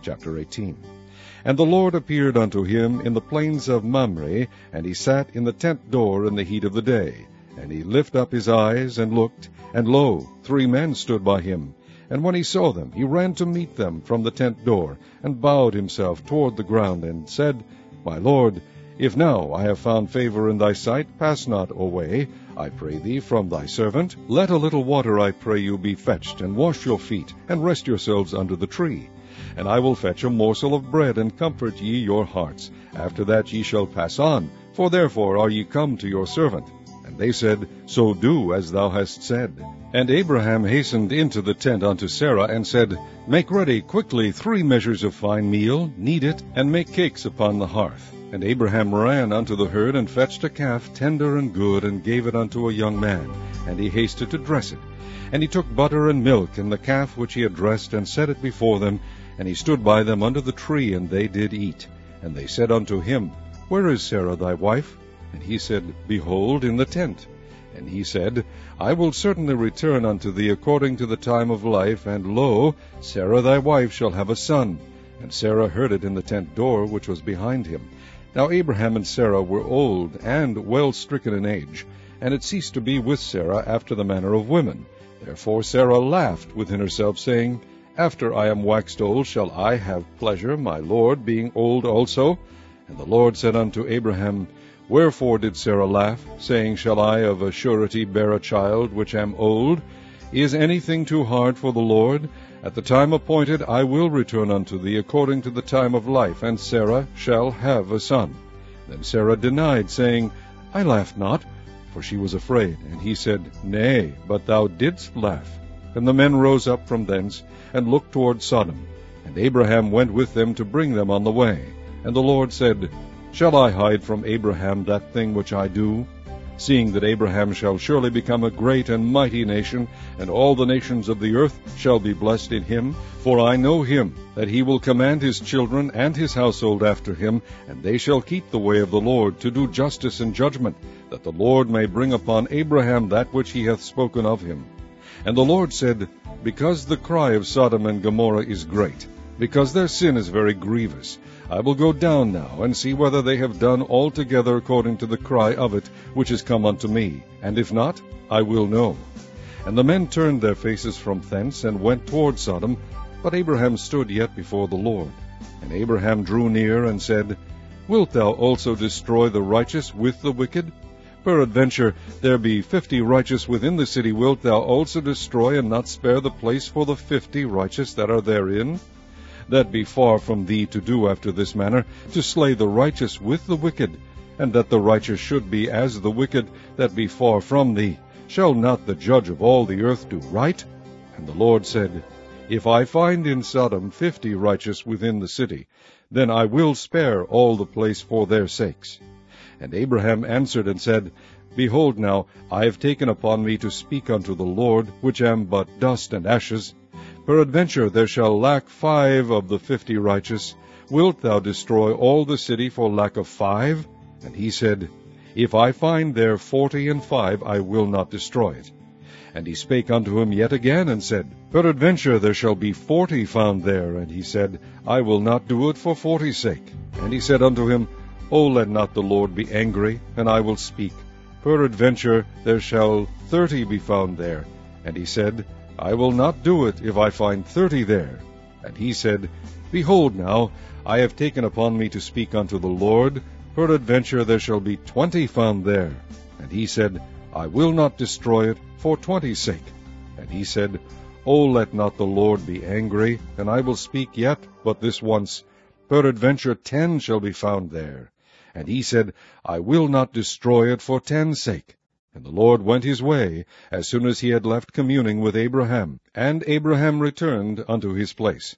Chapter 18. And the Lord appeared unto him in the plains of Mamre, and he sat in the tent door in the heat of the day. And he lifted up his eyes, and looked, and lo, 3 men stood by him. And when he saw them, he ran to meet them from the tent door, and bowed himself toward the ground, and said, My Lord, if now I have found favor in thy sight, pass not away, I pray thee, from thy servant. Let a little water, I pray you, be fetched, and wash your feet, and rest yourselves under the tree. And I will fetch a morsel of bread, and comfort ye your hearts. After that ye shall pass on, for therefore are ye come to your servant. And they said, So do as thou hast said. And Abraham hastened into the tent unto Sarah, and said, Make ready quickly 3 measures of fine meal, knead it, and make cakes upon the hearth. And Abraham ran unto the herd, and fetched a calf tender and good, and gave it unto a young man. And he hasted to dress it. And he took butter and milk, and the calf which he had dressed, and set it before them. And he stood by them under the tree, and they did eat. And they said unto him, Where is Sarah thy wife? And he said, Behold, in the tent. And he said, I will certainly return unto thee according to the time of life, and lo, Sarah thy wife shall have a son. And Sarah heard it in the tent door which was behind him. Now Abraham and Sarah were old, and well stricken in age, and it ceased to be with Sarah after the manner of women. Therefore Sarah laughed within herself, saying, After I am waxed old shall I have pleasure, my Lord being old also? And the Lord said unto Abraham, Wherefore did Sarah laugh, saying, Shall I of a surety bear a child, which am old? Is anything too hard for the Lord? At the time appointed I will return unto thee according to the time of life, and Sarah shall have a son. Then Sarah denied, saying, I laughed not, for she was afraid. And he said, Nay, but thou didst laugh. And the men rose up from thence, and looked toward Sodom. And Abraham went with them to bring them on the way. And the Lord said, Shall I hide from Abraham that thing which I do? Seeing that Abraham shall surely become a great and mighty nation, and all the nations of the earth shall be blessed in him. For I know him, that he will command his children and his household after him, and they shall keep the way of the Lord, to do justice and judgment, that the Lord may bring upon Abraham that which he hath spoken of him. And the Lord said, Because the cry of Sodom and Gomorrah is great, because their sin is very grievous, I will go down now, and see whether they have done altogether according to the cry of it, which is come unto me. And if not, I will know. And the men turned their faces from thence, and went toward Sodom. But Abraham stood yet before the Lord. And Abraham drew near, and said, Wilt thou also destroy the righteous with the wicked? Peradventure there be 50 righteous within the city. Wilt thou also destroy, and not spare the place for the 50 righteous that are therein? That be far from thee to do after this manner, to slay the righteous with the wicked, and that the righteous should be as the wicked, that be far from thee. Shall not the judge of all the earth do right? And the Lord said, If I find in Sodom 50 righteous within the city, then I will spare all the place for their sakes. And Abraham answered and said, Behold now, I have taken upon me to speak unto the Lord, which am but dust and ashes. Peradventure there shall lack 5 of the 50 righteous. Wilt thou destroy all the city for lack of 5? And he said, If I find there 45, I will not destroy it. And he spake unto him yet again, and said, Peradventure there shall be 40 found there. And he said, I will not do it for 40's sake. And he said unto him, O let not the Lord be angry, and I will speak. Peradventure there shall 30 be found there. And he said, I will not do it if I find 30 there. And he said, Behold now, I have taken upon me to speak unto the Lord. Peradventure there shall be 20 found there. And he said, I will not destroy it for 20's sake. And he said, O let not the Lord be angry, and I will speak yet but this once. Peradventure 10 shall be found there. And he said, I will not destroy it for 10's sake. And the Lord went his way, as soon as he had left communing with Abraham. And Abraham returned unto his place.